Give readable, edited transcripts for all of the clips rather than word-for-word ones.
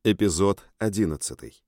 Эпизод 11.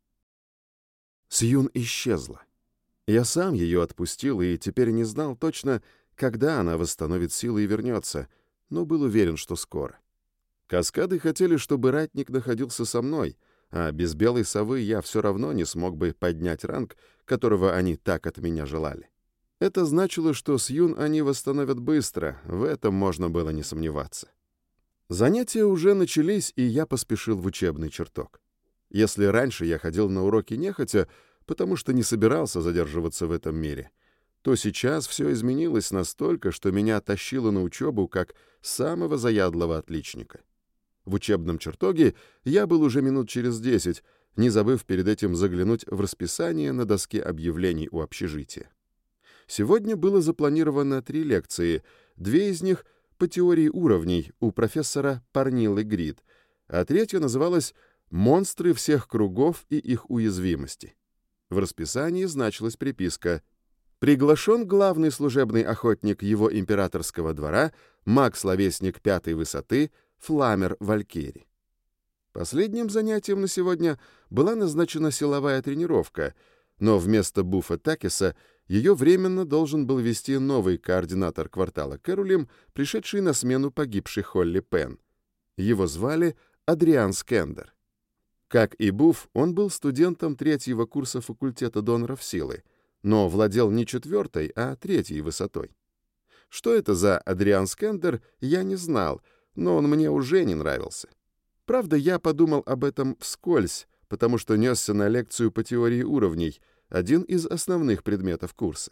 Сьюн исчезла. Я сам ее отпустил и теперь не знал точно, когда она восстановит силы и вернется, но был уверен, что скоро. Каскады хотели, чтобы ратник находился со мной, а без белой совы я все равно не смог бы поднять ранг, которого они так от меня желали. Это значило, что Сьюн они восстановят быстро, в этом можно было не сомневаться. Занятия уже начались, и я поспешил в учебный чертог. Если раньше я ходил на уроки нехотя, потому что не собирался задерживаться в этом мире, то сейчас все изменилось настолько, что меня тащило на учебу как самого заядлого отличника. В учебном чертоге я был уже минут через 10, не забыв перед этим заглянуть в расписание на доске объявлений у общежития. Сегодня было запланировано 3 лекции, 2 из них — по теории уровней у профессора Парнилы Грид, а 3 называлась «Монстры всех кругов и их уязвимости». В расписании значилась приписка: «Приглашен главный служебный охотник его императорского двора, маг-словесник 5-й высоты, Фламер Валькири». Последним занятием на сегодня была назначена силовая тренировка, но вместо Буфа Такиса ее временно должен был вести новый координатор квартала Кэрулим, пришедший на смену погибшей Холли Пен. Его звали Адриан Скендер. Как и Буф, он был студентом 3-го курса факультета доноров силы, но владел не 4-й, а 3-й высотой. Что это за Адриан Скендер, я не знал, но он мне уже не нравился. Правда, я подумал об этом вскользь, потому что несся на лекцию по теории уровней, один из основных предметов курса.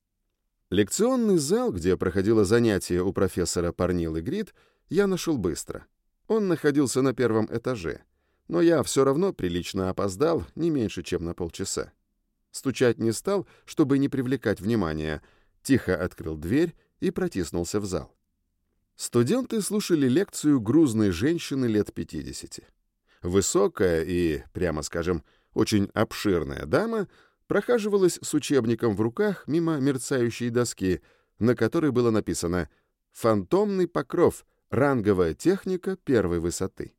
Лекционный зал, где проходило занятие у профессора Парнилы Грид, я нашел быстро. Он находился на 1-м этаже, но я все равно прилично опоздал, не меньше, чем на полчаса. Стучать не стал, чтобы не привлекать внимания, тихо открыл дверь и протиснулся в зал. Студенты слушали лекцию грузной женщины лет 50. Высокая и, прямо скажем, очень обширная дама прохаживалась с учебником в руках мимо мерцающей доски, на которой было написано «Фантомный покров. Ранговая техника 1-й высоты».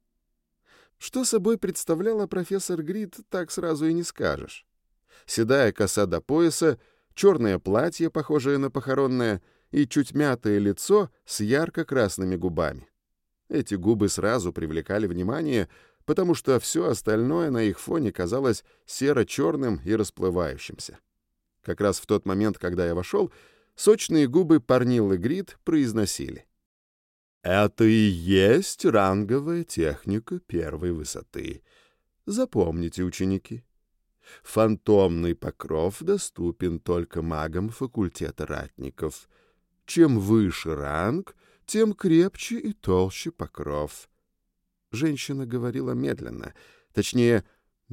Что собой представляла профессор Грид, так сразу и не скажешь. Седая коса до пояса, черное платье, похожее на похоронное, и чуть мятое лицо с ярко-красными губами. Эти губы сразу привлекали внимание, потому что все остальное на их фоне казалось серо-черным и расплывающимся. Как раз в тот момент, когда я вошел, сочные губы Парнилы Грид произносили: «Это и есть ранговая техника 1-й высоты. Запомните, ученики, фантомный покров доступен только магам факультета ратников. Чем выше ранг, тем крепче и толще покров». Женщина говорила медленно, точнее,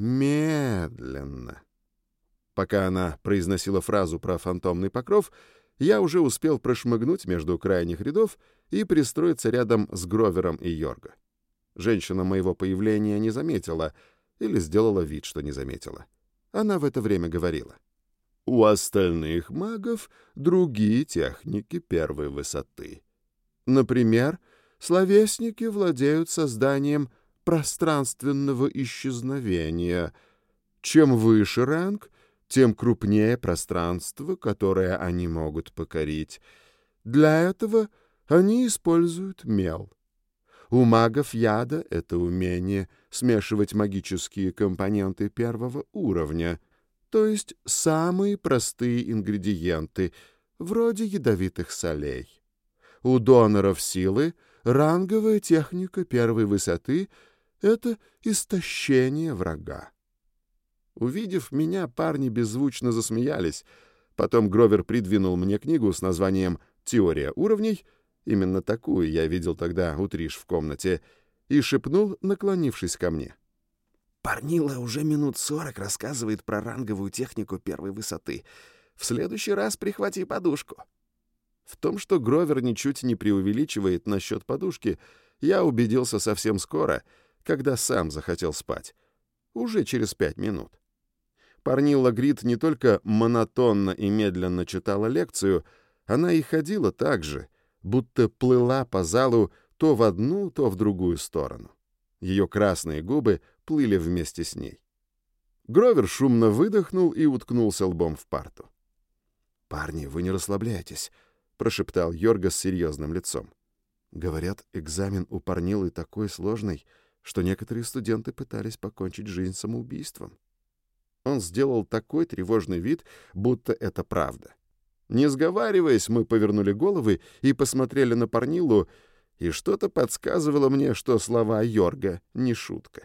медленно. Пока она произносила фразу про фантомный покров, я уже успел прошмыгнуть между крайних рядов и пристроиться рядом с Гровером и Йорго. Женщина моего появления не заметила или сделала вид, что не заметила. Она в это время говорила: «У остальных магов другие техники 1-й высоты. Например, словесники владеют созданием пространственного исчезновения. Чем выше ранг, тем крупнее пространство, которое они могут покорить. Для этого они используют мел. У магов яда это умение смешивать магические компоненты 1-го уровня, то есть самые простые ингредиенты, вроде ядовитых солей. У доноров силы ранговая техника 1-й высоты — это истощение врага». Увидев меня, парни беззвучно засмеялись. Потом Гровер придвинул мне книгу с названием «Теория уровней», именно такую я видел тогда у Триш в комнате, и шепнул, наклонившись ко мне: «Парнила уже минут 40 рассказывает про ранговую технику 1-й высоты. В следующий раз прихвати подушку». В том, что Гровер ничуть не преувеличивает насчет подушки, я убедился совсем скоро, когда сам захотел спать. Уже через 5 минут. Парнилла Грид не только монотонно и медленно читала лекцию, она и ходила так же, будто плыла по залу то в одну, то в другую сторону. Ее красные губы плыли вместе с ней. Гровер шумно выдохнул и уткнулся лбом в парту. «Парни, вы не расслабляйтесь», — прошептал Йорга с серьезным лицом. «Говорят, экзамен у Парнилы такой сложный, что некоторые студенты пытались покончить жизнь самоубийством». Он сделал такой тревожный вид, будто это правда. Не сговариваясь, мы повернули головы и посмотрели на Парнилу, и что-то подсказывало мне, что слова Йорга не шутка.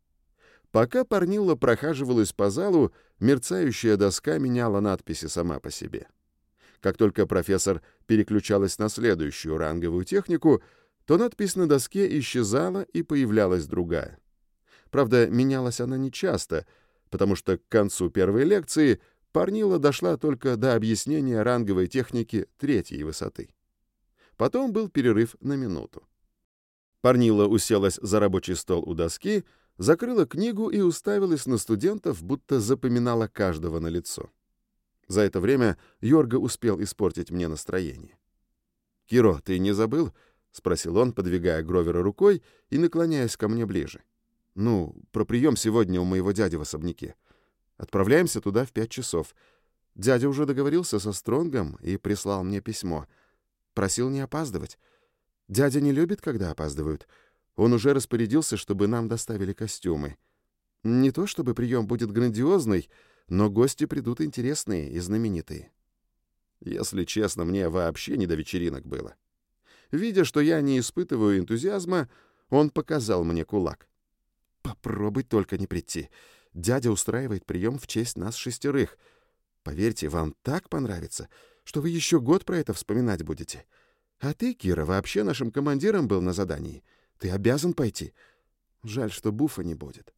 Пока Парнилла прохаживалась по залу, мерцающая доска меняла надписи сама по себе. Как только профессор переключалась на следующую ранговую технику, то надпись на доске исчезала и появлялась другая. Правда, менялась она нечасто, потому что к концу первой лекции Парнилла дошла только до объяснения ранговой техники третьей высоты. Потом был перерыв на минуту. Парнилла уселась за рабочий стол у доски, закрыла книгу и уставилась на студентов, будто запоминала каждого на лицо. За это время Йорга успел испортить мне настроение. «Киро, ты не забыл?» — спросил он, подвигая Гровера рукой и наклоняясь ко мне ближе. «Ну, про прием сегодня у моего дяди в особняке. Отправляемся туда в 5 часов. Дядя уже договорился со Стронгом и прислал мне письмо. Просил не опаздывать. Дядя не любит, когда опаздывают. Он уже распорядился, чтобы нам доставили костюмы. Не то чтобы прием будет грандиозный, но гости придут интересные и знаменитые». Если честно, мне вообще не до вечеринок было. Видя, что я не испытываю энтузиазма, он показал мне кулак. «Попробуй только не прийти. Дядя устраивает прием в честь нас 6. Поверьте, вам так понравится, что вы еще год про это вспоминать будете. А ты, Кира, вообще нашим командиром был на задании. Ты обязан пойти. Жаль, что Буфа не будет».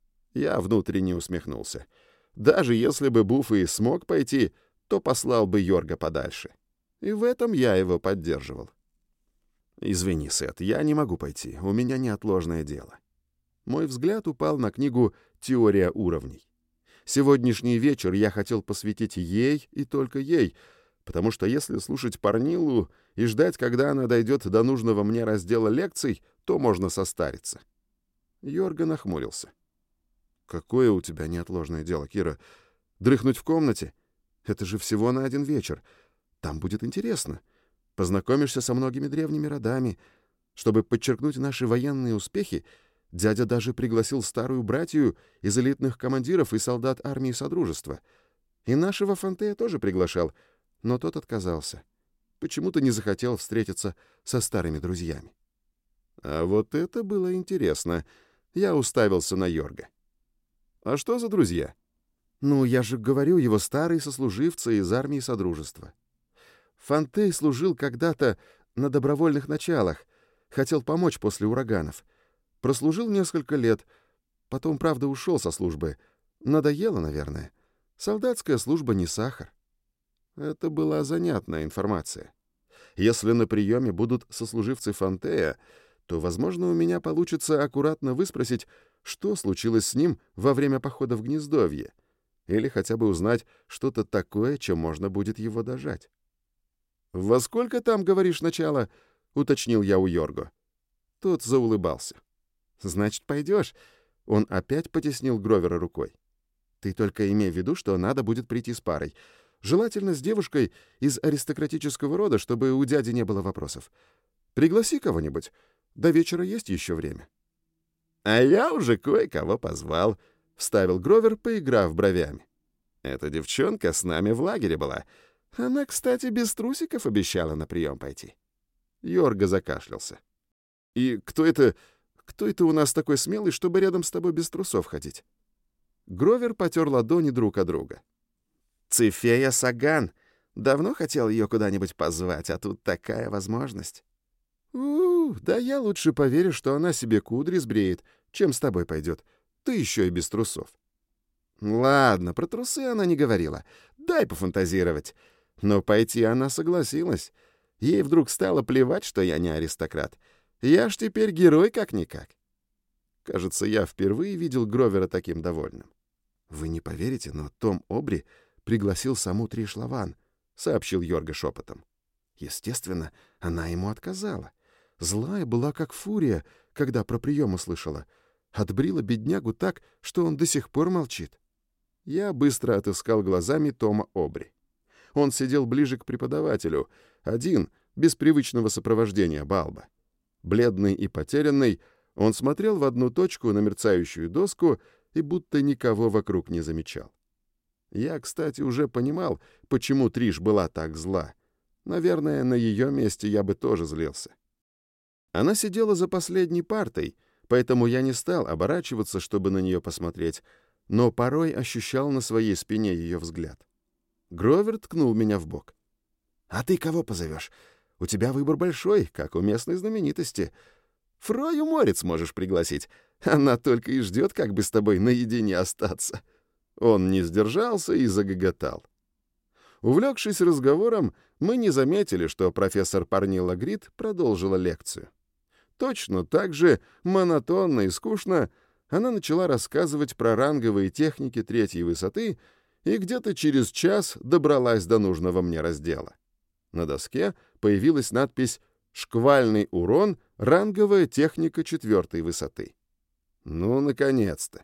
Я внутренне усмехнулся. Даже если бы Буф и смог пойти, то послал бы Йорга подальше. И в этом я его поддерживал. «Извини, Сет, я не могу пойти. У меня неотложное дело». Мой взгляд упал на книгу «Теория уровней». Сегодняшний вечер я хотел посвятить ей и только ей, потому что если слушать Парнилу и ждать, когда она дойдет до нужного мне раздела лекций, то можно состариться. Йорга нахмурился. «Какое у тебя неотложное дело, Кира? Дрыхнуть в комнате? Это же всего на 1 вечер. Там будет интересно. Познакомишься со многими древними родами. Чтобы подчеркнуть наши военные успехи, дядя даже пригласил старую братью из элитных командиров и солдат армии Содружества. И нашего Фантея тоже приглашал, но тот отказался. Почему-то не захотел встретиться со старыми друзьями». А вот это было интересно. Я уставился на Йорга. «А что за друзья?» «Ну, я же говорю, его старые сослуживцы из армии Содружества. Фантей служил когда-то на добровольных началах, хотел помочь после ураганов. Прослужил несколько лет, потом, правда, ушел со службы. Надоело, наверное. Солдатская служба не сахар». Это была занятная информация. Если на приеме будут сослуживцы Фантея, то, возможно, у меня получится аккуратно выспросить, что случилось с ним во время похода в Гнездовье, или хотя бы узнать что-то такое, чем можно будет его дожать. «Во сколько там, говоришь, начало?» — уточнил я у Йорго. Тот заулыбался. «Значит, пойдешь?» Он опять потеснил Гровера рукой. «Ты только имей в виду, что надо будет прийти с парой. Желательно с девушкой из аристократического рода, чтобы у дяди не было вопросов. Пригласи кого-нибудь. До вечера есть еще время». «А я уже кое-кого позвал», — вставил Гровер, поиграв бровями. «Эта девчонка с нами в лагере была. Она, кстати, без трусиков обещала на прием пойти». Йорга закашлялся. «И кто это у нас такой смелый, чтобы рядом с тобой без трусов ходить?» Гровер потер ладони друг от друга. «Цифея Саган. Давно хотел ее куда-нибудь позвать, а тут такая возможность». Да я лучше поверю, что она себе кудри сбреет, чем с тобой пойдет. Ты еще и без трусов». «Ладно, про трусы она не говорила. Дай пофантазировать». Но пойти она согласилась. Ей вдруг стало плевать, что я не аристократ. Я ж теперь герой как-никак. Кажется, я впервые видел Гровера таким довольным. «Вы не поверите, но Том Обри пригласил саму Триш Лаван», — сообщил Йорга шепотом. Естественно, она ему отказала. Злая была как фурия, когда про прием услышала. Отбрила беднягу так, что он до сих пор молчит. Я быстро отыскал глазами Тома Обри. Он сидел ближе к преподавателю, один, без привычного сопровождения Балба. Бледный и потерянный, он смотрел в одну точку на мерцающую доску и будто никого вокруг не замечал. Я, кстати, уже понимал, почему Триш была так зла. Наверное, на ее месте я бы тоже злился. Она сидела за последней партой, поэтому я не стал оборачиваться, чтобы на нее посмотреть, но порой ощущал на своей спине ее взгляд. Гровер ткнул меня в бок. «А ты кого позовешь? У тебя выбор большой, как у местной знаменитости. Фрою Морец можешь пригласить. Она только и ждет, как бы с тобой наедине остаться». Он не сдержался и загоготал. Увлекшись разговором, мы не заметили, что профессор Парнилла Грид продолжила лекцию. Точно так же, монотонно и скучно, она начала рассказывать про ранговые техники третьей высоты и где-то через час добралась до нужного мне раздела. На доске появилась надпись «Шквальный урон. Ранговая техника четвертой высоты». Ну, наконец-то!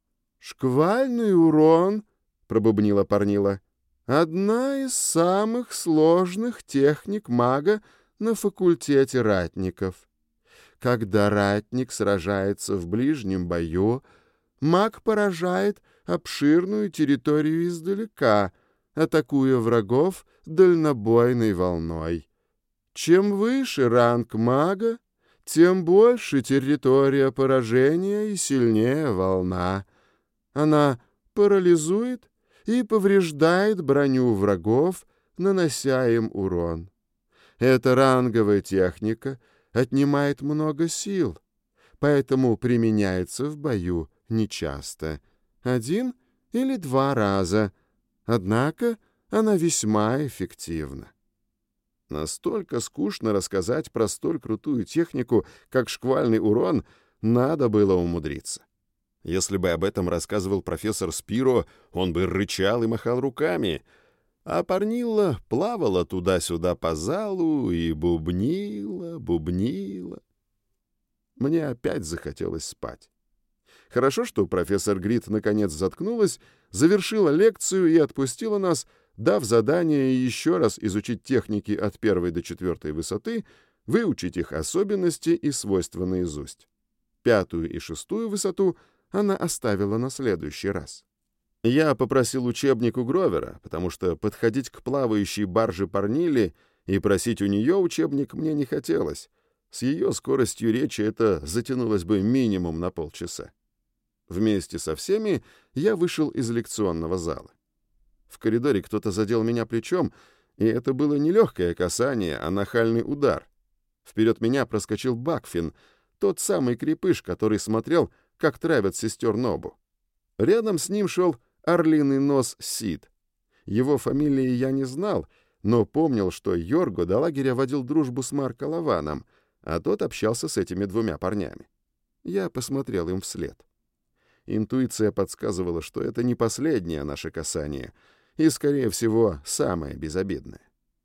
«Шквальный урон», — пробубнила Парнилла, — «одна из самых сложных техник мага на факультете ратников. Когда ратник сражается в ближнем бою, маг поражает обширную территорию издалека, атакуя врагов дальнобойной волной. Чем выше ранг мага, тем больше территория поражения и сильнее волна. Она парализует и повреждает броню врагов, нанося им урон. Эта ранговая техника отнимает много сил, поэтому применяется в бою нечасто, 1 или 2 раза, однако она весьма эффективна. Настолько скучно рассказать про столь крутую технику, как шквальный урон, надо было умудриться. Если бы об этом рассказывал профессор Спиро, он бы рычал и махал руками, а Парнилла плавала туда-сюда по залу и бубнила. Мне опять захотелось спать. Хорошо, что профессор Грид наконец заткнулась, завершила лекцию и отпустила нас, дав задание еще раз изучить техники от 1 до 4 высоты, выучить их особенности и свойства наизусть. 5 и 6 высоту она оставила на следующий раз. Я попросил учебник у Гровера, потому что подходить к плавающей барже Парнилли и просить у нее учебник мне не хотелось. С ее скоростью речи это затянулось бы минимум на полчаса. Вместе со всеми я вышел из лекционного зала. В коридоре кто-то задел меня плечом, и это было не легкое касание, а нахальный удар. Вперед меня проскочил Бакфин, тот самый крепыш, который смотрел, как травят сестер Нобу. Рядом с ним шел орлиный нос Сид. Его фамилии я не знал, но помнил, что Йорго до лагеря водил дружбу с Марко Лаваном, а тот общался с этими двумя парнями. Я посмотрел им вслед. Интуиция подсказывала, что это не последнее наше касание, и, скорее всего, самое безобидное.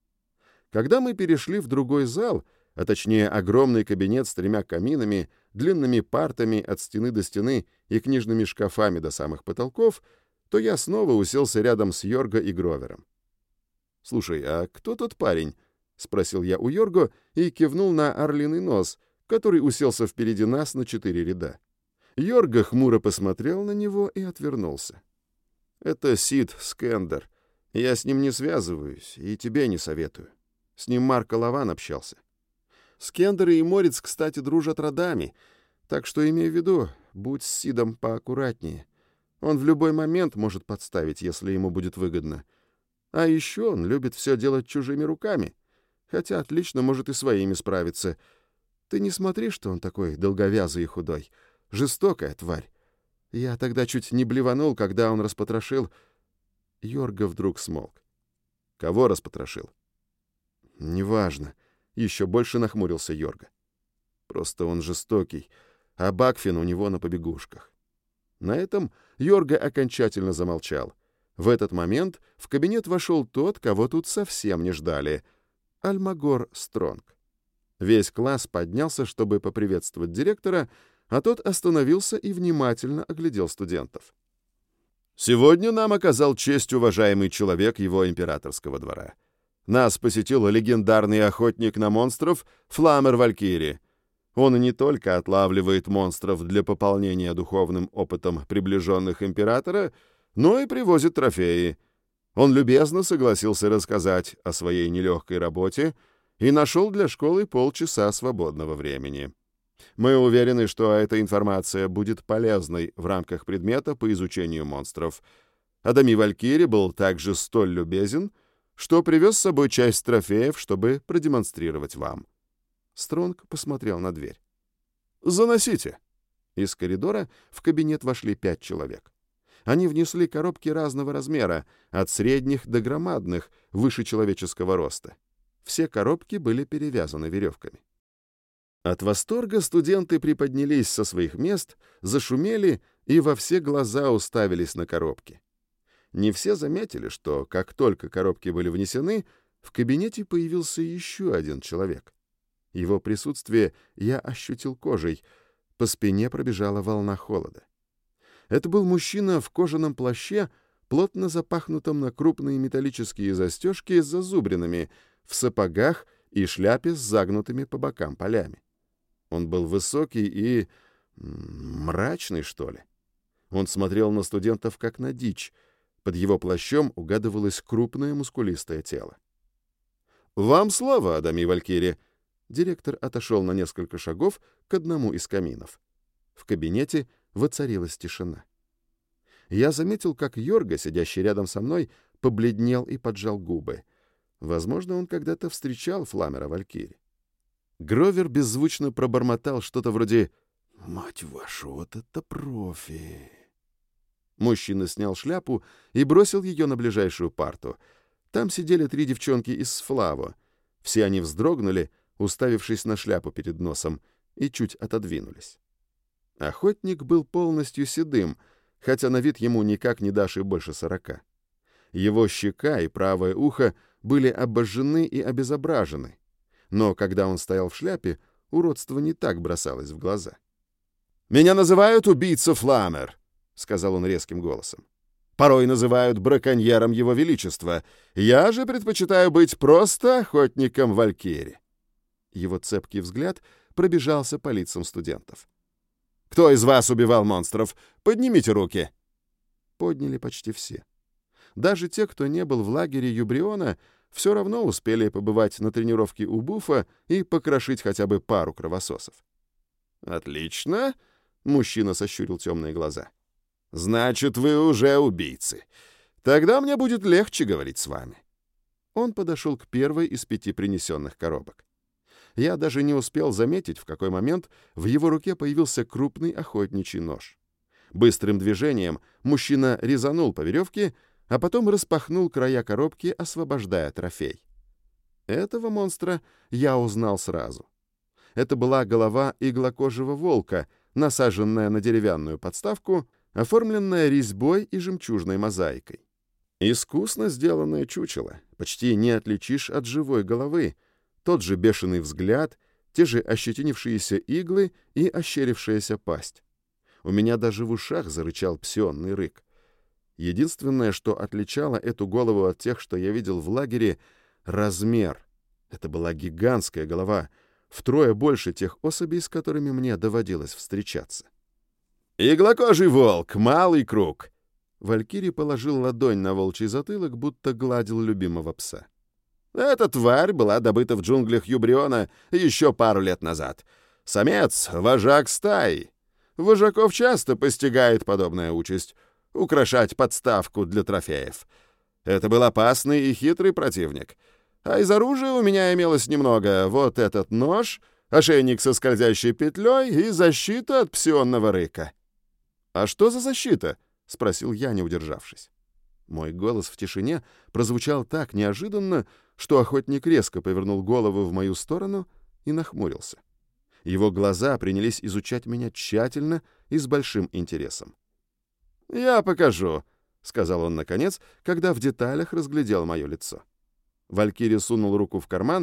Когда мы перешли в другой зал, а точнее огромный кабинет с 3 каминами, длинными партами от стены до стены и книжными шкафами до самых потолков, то я снова уселся рядом с Йорго и Гровером. «Слушай, а кто тот парень?» — спросил я у Йорго и кивнул на орлиный нос, который уселся впереди нас на 4 ряда. Йорго хмуро посмотрел на него и отвернулся. «Это Сид Скендер. Я с ним не связываюсь и тебе не советую. С ним Марко Лаван общался. Скендер и Морец, кстати, дружат родами, так что имей в виду, будь с Сидом поаккуратнее. Он в любой момент может подставить, если ему будет выгодно. А еще он любит все делать чужими руками, хотя отлично может и своими справиться. Ты не смотри, что он такой долговязый и худой. Жестокая тварь. Я тогда чуть не блеванул, когда он распотрошил...» Йорго вдруг смолк. «Кого распотрошил?» «Неважно». Еще больше нахмурился Йорго. «Просто он жестокий, а Бакфин у него на побегушках». На этом Йорго окончательно замолчал. В этот момент в кабинет вошел тот, кого тут совсем не ждали — Альмагор Стронг. Весь класс поднялся, чтобы поприветствовать директора, а тот остановился и внимательно оглядел студентов. «Сегодня нам оказал честь уважаемый человек его императорского двора. Нас посетил легендарный охотник на монстров Фламер Валькири. Он не только отлавливает монстров для пополнения духовным опытом приближенных императора, но и привозит трофеи. Он любезно согласился рассказать о своей нелегкой работе и нашел для школы полчаса свободного времени. Мы уверены, что эта информация будет полезной в рамках предмета по изучению монстров. Адами Валькири был также столь любезен, что привез с собой часть трофеев, чтобы продемонстрировать вам». Стронг посмотрел на дверь. «Заносите». Из коридора в кабинет вошли 5 человек. Они внесли коробки разного размера, от средних до громадных, выше человеческого роста. Все коробки были перевязаны веревками. От восторга студенты приподнялись со своих мест, зашумели и во все глаза уставились на коробки. Не все заметили, что, как только коробки были внесены, в кабинете появился еще один человек. Его присутствие я ощутил кожей, по спине пробежала волна холода. Это был мужчина в кожаном плаще, плотно запахнутом на крупные металлические застежки с зазубринами, в сапогах и шляпе с загнутыми по бокам полями. Он был высокий и мрачный, что ли. Он смотрел на студентов как на дичь. Под его плащом угадывалось крупное мускулистое тело. «Вам слово, Адами Валькири!» Директор отошел на несколько шагов к одному из каминов. В кабинете воцарилась тишина. Я заметил, как Йорга, сидящий рядом со мной, побледнел и поджал губы. Возможно, он когда-то встречал Фламера Валькири. Гровер беззвучно пробормотал что-то вроде «Мать вашу, вот это профи!». Мужчина снял шляпу и бросил ее на ближайшую парту. Там сидели 3 девчонки из Сфлаво. Все они вздрогнули, уставившись на шляпу перед носом, и чуть отодвинулись. Охотник был полностью седым, хотя на вид ему никак не дашь и больше 40. Его щека и правое ухо были обожжены и обезображены, но когда он стоял в шляпе, уродство не так бросалось в глаза. «Меня называют убийца Фламер», — сказал он резким голосом. «Порой называют браконьером его величества. Я же предпочитаю быть просто охотником Валькири». Его цепкий взгляд пробежался по лицам студентов. «Кто из вас убивал монстров? Поднимите руки!» Подняли почти все. Даже те, кто не был в лагере Юбриона, все равно успели побывать на тренировке у Буфа и покрошить хотя бы пару кровососов. «Отлично!» — мужчина сощурил темные глаза. «Значит, вы уже убийцы. Тогда мне будет легче говорить с вами». Он подошел к первой из 5 принесенных коробок. Я даже не успел заметить, в какой момент в его руке появился крупный охотничий нож. Быстрым движением мужчина резанул по веревке, а потом распахнул края коробки, освобождая трофей. Этого монстра я узнал сразу. Это была голова иглокожего волка, насаженная на деревянную подставку, оформленная резьбой и жемчужной мозаикой. Искусно сделанное чучело, почти не отличишь от живой головы, тот же бешеный взгляд, те же ощетинившиеся иглы и ощерившаяся пасть. У меня даже в ушах зарычал псионный рык. Единственное, что отличало эту голову от тех, что я видел в лагере — размер. Это была гигантская голова, втрое больше тех особей, с которыми мне доводилось встречаться. «Иглокожий волк, малый круг!» Валькири положил ладонь на волчий затылок, будто гладил любимого пса. «Эта тварь была добыта в джунглях Юбриона еще пару лет назад. Самец — вожак стаи. Вожаков часто постигает подобная участь — украшать подставку для трофеев. Это был опасный и хитрый противник. А из оружия у меня имелось немного. Вот этот нож, ошейник со скользящей петлей и защита от псионного рыка». «А что за защита?» — спросил я, не удержавшись. Мой голос в тишине прозвучал так неожиданно, что охотник резко повернул голову в мою сторону и нахмурился. Его глаза принялись изучать меня тщательно и с большим интересом. «Я покажу», — сказал он наконец, когда в деталях разглядел мое лицо. Валькирия сунул руку в карман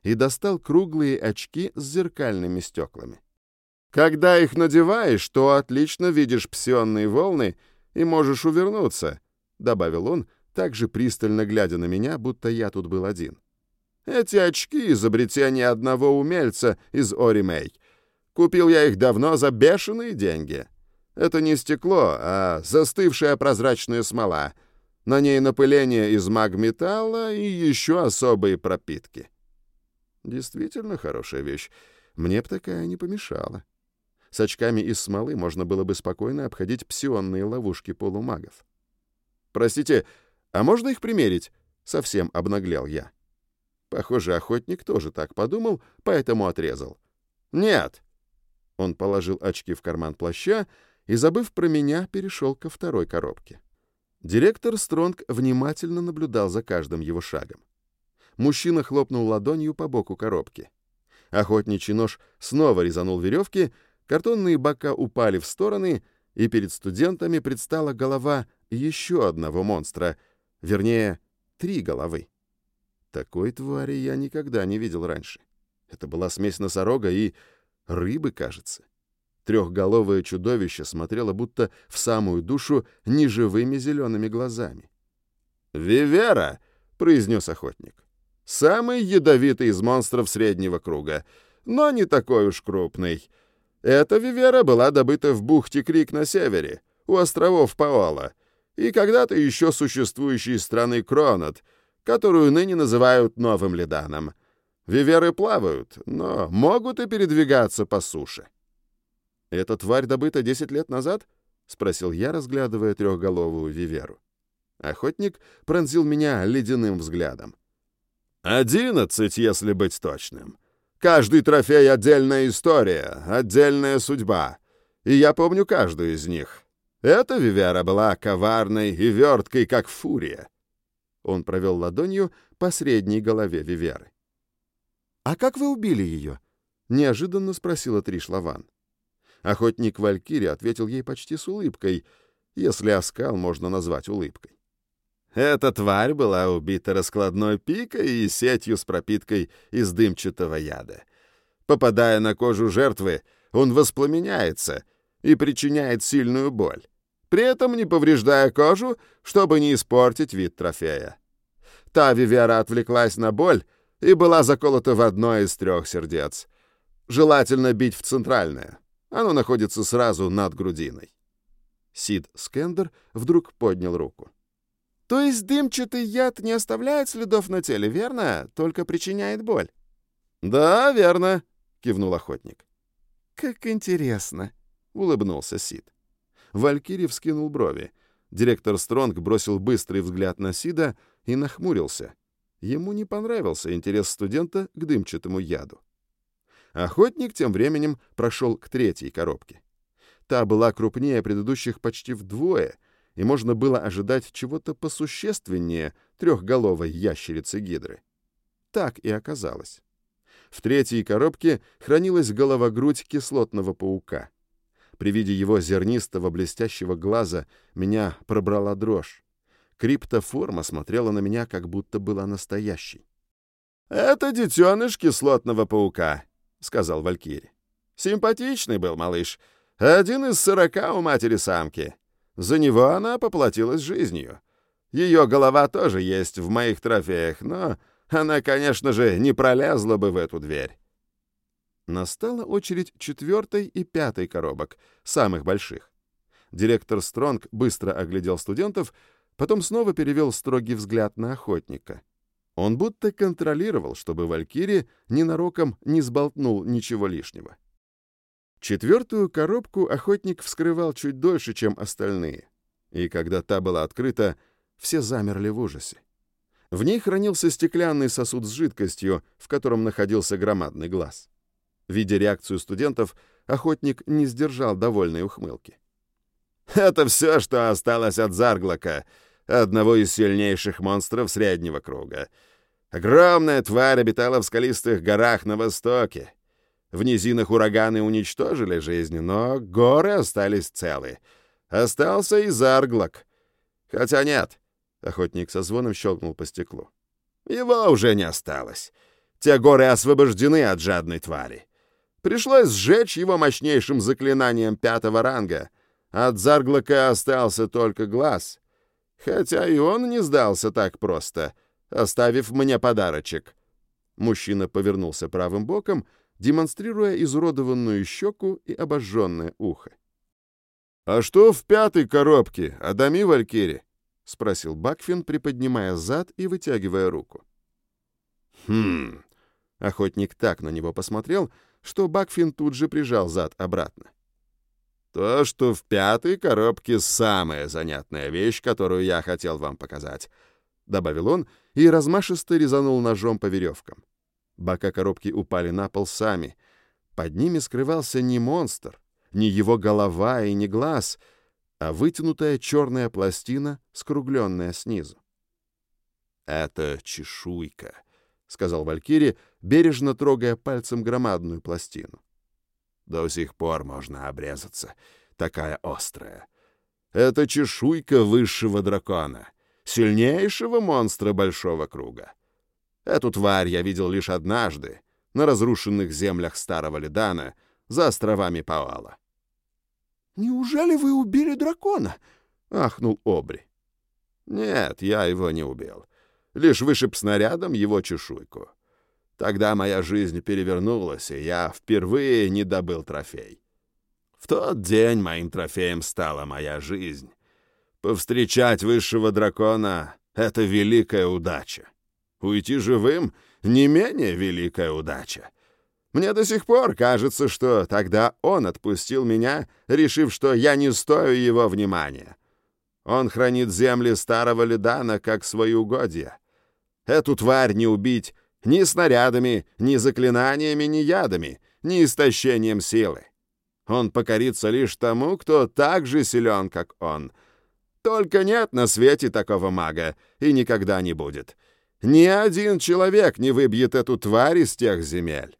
и достал круглые очки с зеркальными стеклами. «Когда их надеваешь, то отлично видишь псионные волны и можешь увернуться», — добавил он, также пристально глядя на меня, будто я тут был один. «Эти очки — изобретение одного умельца из Оримей. Купил я их давно за бешеные деньги. Это не стекло, а застывшая прозрачная смола. На ней напыление из магметалла и еще особые пропитки». Действительно хорошая вещь. Мне б такая не помешала. С очками из смолы можно было бы спокойно обходить псионные ловушки полумагов. «Простите, а можно их примерить?» — совсем обнаглел я. Похоже, охотник тоже так подумал, поэтому отрезал. «Нет!» Он положил очки в карман плаща и, забыв про меня, перешел ко второй коробке. Директор Стронг внимательно наблюдал за каждым его шагом. Мужчина хлопнул ладонью по боку коробки. Охотничий нож снова резанул веревки, картонные бока упали в стороны, и перед студентами предстала голова еще одного монстра, вернее, 3 головы. Такой твари я никогда не видел раньше. Это была смесь носорога и рыбы, кажется. Трехголовое чудовище смотрело будто в самую душу неживыми зелеными глазами. «Вивера!» — произнес охотник. «Самый ядовитый из монстров среднего круга, но не такой уж крупный. Эта вивера была добыта в бухте Крик на севере, у островов Паола, и когда-то еще существующей страны Кронот, которую ныне называют Новым Леданом. Виверы плавают, но могут и передвигаться по суше». «Эта тварь добыта 10 лет назад?» — спросил я, разглядывая трехголовую виверу. Охотник пронзил меня ледяным взглядом. 11, если быть точным. Каждый трофей — отдельная история, отдельная судьба. И я помню каждую из них. Эта вивера была коварной и верткой, как фурия». Он провел ладонью по средней голове виверы. «А как вы убили ее?» — неожиданно спросила Триш Лаван. Охотник Валькирия ответил ей почти с улыбкой, если оскал можно назвать улыбкой. «Эта тварь была убита раскладной пикой и сетью с пропиткой из дымчатого яда. Попадая на кожу жертвы, он воспламеняется и причиняет сильную боль, при этом не повреждая кожу, чтобы не испортить вид трофея. Та вивера отвлеклась на боль и была заколота в одно из 3 сердец. Желательно бить в центральное. Оно находится сразу над грудиной». Сид Скендер вдруг поднял руку. «То есть дымчатый яд не оставляет следов на теле, верно? Только причиняет боль?» «Да, верно», — кивнул охотник. «Как интересно», — улыбнулся Сид. Валькирий вскинул брови. Директор Стронг бросил быстрый взгляд на Сида и нахмурился. Ему не понравился интерес студента к дымчатому яду. Охотник тем временем прошел к 3-й коробке. Та была крупнее предыдущих почти вдвое, и можно было ожидать чего-то посущественнее трехголовой ящерицы-гидры. Так и оказалось. В 3-й коробке хранилась голова-грудь кислотного паука. При виде его зернистого блестящего глаза меня пробрала дрожь. Криптоформа смотрела на меня, как будто была настоящей. «Это детеныш кислотного паука», — сказал Валькирий. «Симпатичный был малыш. 1 из 40 у матери самки. За него она поплатилась жизнью. Ее голова тоже есть в моих трофеях, но она, конечно же, не пролезла бы в эту дверь». Настала очередь 4-й и 5-й коробок, самых больших. Директор Стронг быстро оглядел студентов, потом снова перевел строгий взгляд на охотника. Он будто контролировал, чтобы Валькирий ненароком не сболтнул ничего лишнего. 4-ю коробку охотник вскрывал чуть дольше, чем остальные. И когда та была открыта, все замерли в ужасе. В ней хранился стеклянный сосуд с жидкостью, в котором находился громадный глаз. Видя реакцию студентов, охотник не сдержал довольной ухмылки. «Это все, что осталось от Зарглока, одного из сильнейших монстров среднего круга. Огромная тварь обитала в скалистых горах на востоке. В низинах ураганы уничтожили жизнь, но горы остались целы. Остался и Зарглок. Хотя нет», — охотник со звоном щелкнул по стеклу. «Его уже не осталось. Те горы освобождены от жадной твари. Пришлось сжечь его мощнейшим заклинанием 5-го ранга. От Зарглока остался только глаз. Хотя и он не сдался так просто, оставив мне подарочек. Мужчина повернулся правым боком, демонстрируя изуродованную щеку и обожженное ухо. «А что в 5-й коробке, Адами Валькири?» — спросил Бакфин, приподнимая зад и вытягивая руку. Охотник так на него посмотрел, что Бакфин тут же прижал зад обратно. «То, что в 5-й коробке самая занятная вещь, которую я хотел вам показать», — добавил он и размашисто резанул ножом по веревкам. Бока коробки упали на пол сами. Под ними скрывался не монстр, не его голова и не глаз, а вытянутая черная пластина, скругленная снизу. «Это чешуйка», — сказал Валькири, бережно трогая пальцем громадную пластину. «До сих пор можно обрезаться, такая острая. Это чешуйка высшего дракона, сильнейшего монстра Большого Круга. Эту тварь я видел лишь однажды, на разрушенных землях Старого Ледана, за островами Паола». «Неужели вы убили дракона?» — ахнул Обри. «Нет, я его не убил. Лишь вышиб снарядом его чешуйку. Тогда моя жизнь перевернулась, и я впервые не добыл трофей. В тот день моим трофеем стала моя жизнь. Повстречать высшего дракона — это великая удача. Уйти живым — не менее великая удача. Мне до сих пор кажется, что тогда он отпустил меня, решив, что я не стою его внимания. Он хранит земли Старого Ледана как свои угодья. Эту тварь не убить ни снарядами, ни заклинаниями, ни ядами, ни истощением силы. Он покорится лишь тому, кто так же силен, как он. Только нет на свете такого мага, и никогда не будет. Ни один человек не выбьет эту тварь из тех земель».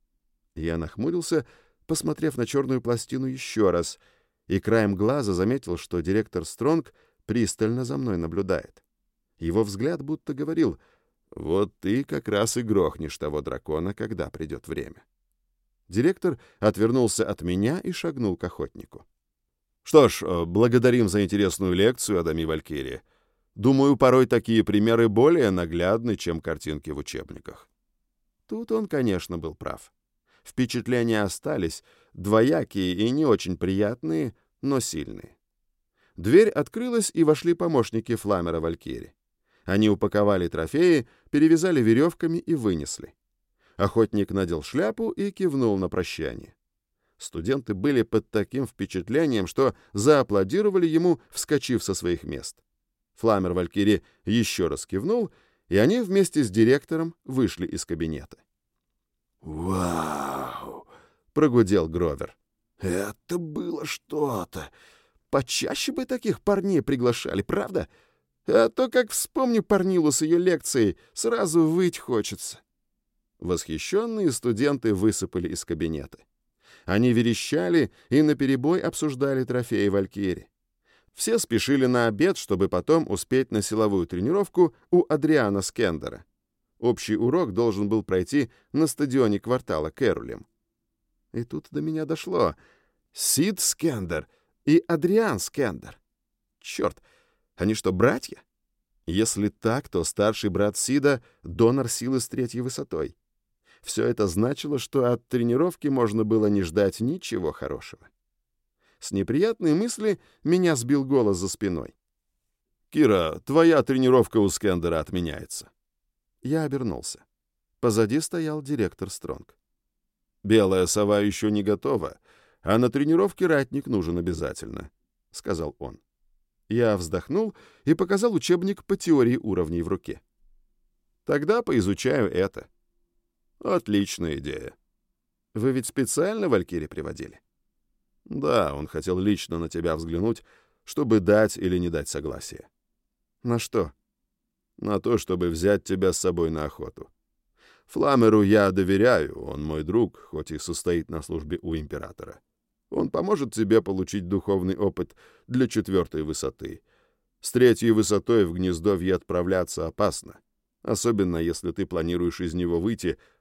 Я нахмурился, посмотрев на черную пластину еще раз, и краем глаза заметил, что директор Стронг пристально за мной наблюдает. Его взгляд будто говорил: «Вот ты как раз и грохнешь того дракона, когда придет время». Директор отвернулся от меня и шагнул к охотнику. «Что ж, благодарим за интересную лекцию, Адами Валькири. Думаю, порой такие примеры более наглядны, чем картинки в учебниках». Тут он, конечно, был прав. Впечатления остались, двоякие и не очень приятные, но сильные. Дверь открылась, и вошли помощники Фламера Валькири. Они упаковали трофеи, перевязали веревками и вынесли. Охотник надел шляпу и кивнул на прощание. Студенты были под таким впечатлением, что зааплодировали ему, вскочив со своих мест. Фламер Валькири еще раз кивнул, и они вместе с директором вышли из кабинета. «Вау!» — прогудел Гровер. «Это было что-то. Почаще бы таких парней приглашали, правда? А то, как вспомню Парнилу с ее лекцией, сразу выть хочется». Восхищенные студенты высыпали из кабинета. Они верещали и наперебой обсуждали трофеи Валькири. Все спешили на обед, чтобы потом успеть на силовую тренировку у Адриана Скендера. Общий урок должен был пройти на стадионе квартала Кэрулем. И тут до меня дошло. Сид Скендер и Адриан Скендер. Черт, они что, братья? Если так, то старший брат Сида — донор силы с 3-й высотой. Все это значило, что от тренировки можно было не ждать ничего хорошего. С неприятной мысли меня сбил голос за спиной. «Кира, твоя тренировка у Скендера отменяется». Я обернулся. Позади стоял директор Стронг. «Белая сова еще не готова, а на тренировке ратник нужен обязательно», — сказал он. Я вздохнул и показал учебник по теории уровней в руке. «Тогда поизучаю это». «Отличная идея. Вы ведь специально Валькири приводили?» «Да, он хотел лично на тебя взглянуть, чтобы дать или не дать согласие». «На что?» «На то, чтобы взять тебя с собой на охоту. Фламеру я доверяю, он мой друг, хоть и состоит на службе у императора. Он поможет тебе получить духовный опыт для 4-й высоты. С 3-й высотой в гнездовье отправляться опасно, особенно если ты планируешь из него выйти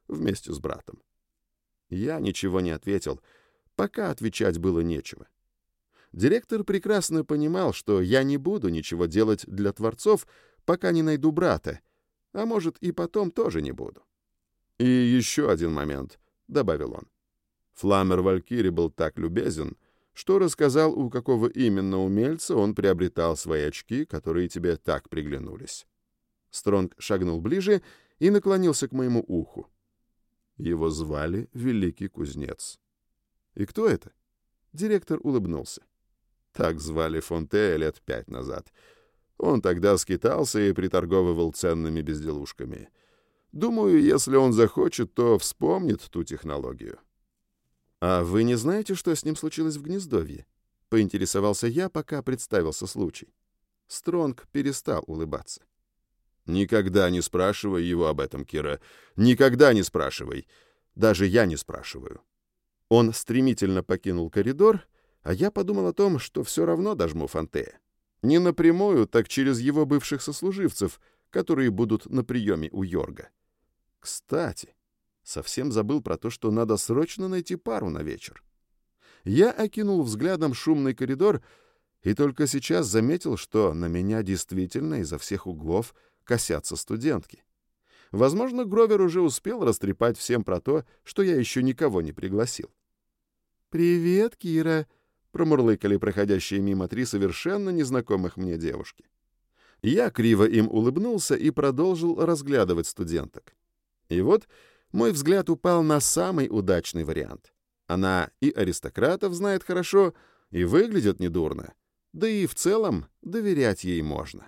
вместе с братом. Я ничего не ответил, пока отвечать было нечего. Директор прекрасно понимал, что я не буду ничего делать для творцов, пока не найду брата, а может и потом тоже не буду. «И еще один момент», — добавил он. Фламмер Валькири был так любезен, что рассказал, у какого именно умельца он приобретал свои очки, которые тебе так приглянулись. Стронг шагнул ближе и наклонился к моему уху. Его звали Великий Кузнец. «И кто это?» Директор улыбнулся. Так звали Фонтея лет 5 назад. Он тогда скитался и приторговывал ценными безделушками. Думаю, если он захочет, то вспомнит ту технологию. «А вы не знаете, что с ним случилось в Гнездовье?» — поинтересовался я, пока представился случай. Стронг перестал улыбаться. «Никогда не спрашивай его об этом, Кира. Никогда не спрашивай. Даже я не спрашиваю». Он стремительно покинул коридор, а я подумал о том, что все равно дожму Фонтея. Не напрямую, так через его бывших сослуживцев, которые будут на приеме у Йорга. Кстати, совсем забыл про то, что надо срочно найти пару на вечер. Я окинул взглядом шумный коридор и только сейчас заметил, что на меня действительно изо всех углов косятся студентки. Возможно, Гровер уже успел растрепать всем про то, что я еще никого не пригласил. «Привет, Кира», — промурлыкали проходящие мимо 3 совершенно незнакомых мне девушки. Я криво им улыбнулся и продолжил разглядывать студенток. И вот мой взгляд упал на самый удачный вариант. Она и аристократов знает хорошо, и выглядит недурно, да и в целом доверять ей можно.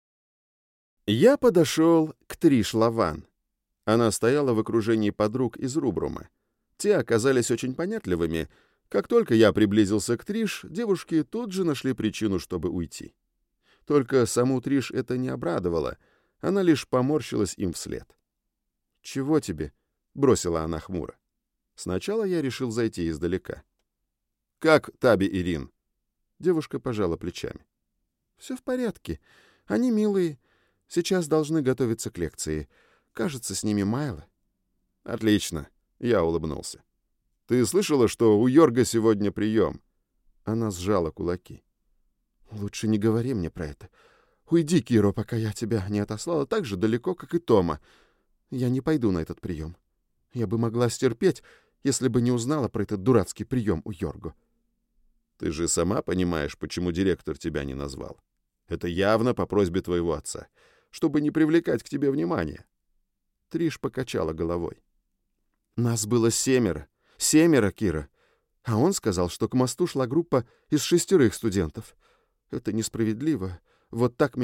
Я подошел к Триш Лаван. Она стояла в окружении подруг из Рубрума. Те оказались очень понятливыми. Как только я приблизился к Триш, девушки тут же нашли причину, чтобы уйти. Только саму Триш это не обрадовало. Она лишь поморщилась им вслед. «Чего тебе?» — бросила она хмуро. Сначала я решил зайти издалека. «Как Таби и Рин?» Девушка пожала плечами. «Все в порядке. Они милые. Сейчас должны готовиться к лекции. Кажется, с ними Майла». «Отлично», — я улыбнулся. «Ты слышала, что у Йорга сегодня прием?» Она сжала кулаки. «Лучше не говори мне про это. Уйди, Киро, пока я тебя не отослала так же далеко, как и Тома. Я не пойду на этот прием. Я бы могла стерпеть, если бы не узнала про этот дурацкий прием у Йорго». «Ты же сама понимаешь, почему директор тебя не назвал. Это явно по просьбе твоего отца, чтобы не привлекать к тебе внимания». Триш покачала головой. «Нас было 7. 7, Кира. А он сказал, что к мосту шла группа из 6 студентов. Это несправедливо. Вот так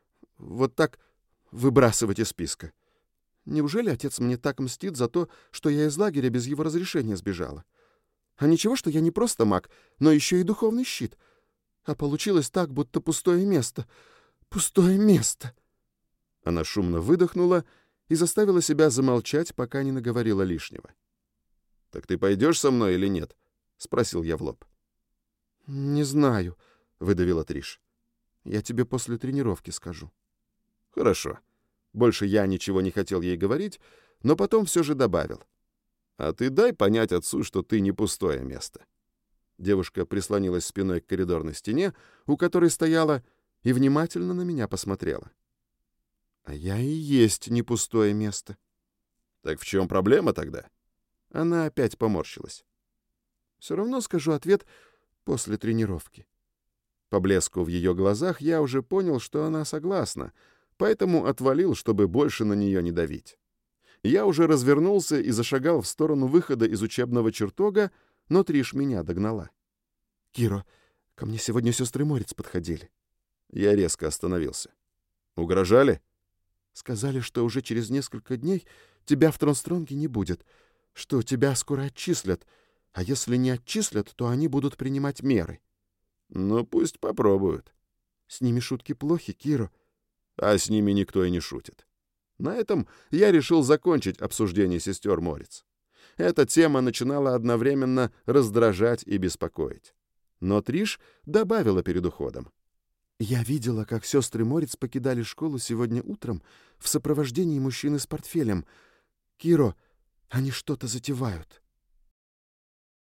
выбрасывать из списка. Неужели отец мне так мстит за то, что я из лагеря без его разрешения сбежала? А ничего, что я не просто маг, но еще и духовный щит. А получилось так, будто пустое место. Пустое место!» Она шумно выдохнула и заставила себя замолчать, пока не наговорила лишнего. «Так ты пойдешь со мной или нет?» — спросил я в лоб. «Не знаю», — выдавила Триш. «Я тебе после тренировки скажу». «Хорошо». Больше я ничего не хотел ей говорить, но потом все же добавил. «А ты дай понять отцу, что ты не пустое место». Девушка прислонилась спиной к коридорной стене, у которой стояла, и внимательно на меня посмотрела. «А я и есть не пустое место». «Так в чем проблема тогда?» Она опять поморщилась. «Все равно скажу ответ после тренировки». По блеску в ее глазах я уже понял, что она согласна, поэтому отвалил, чтобы больше на нее не давить. Я уже развернулся и зашагал в сторону выхода из учебного чертога, но Триш меня догнала. «Киро, ко мне сегодня сестры Морец подходили». Я резко остановился. «Угрожали?» «Сказали, что уже через несколько дней тебя в Тронстронге не будет, что тебя скоро отчислят, а если не отчислят, то они будут принимать меры». «Ну, пусть попробуют». «С ними шутки плохи, Киро». «А с ними никто и не шутит». На этом я решил закончить обсуждение сестер Морец. Эта тема начинала одновременно раздражать и беспокоить. Но Триш добавила перед уходом. «Я видела, как сестры Морец покидали школу сегодня утром в сопровождении мужчины с портфелем. Киро, Они что-то затевают.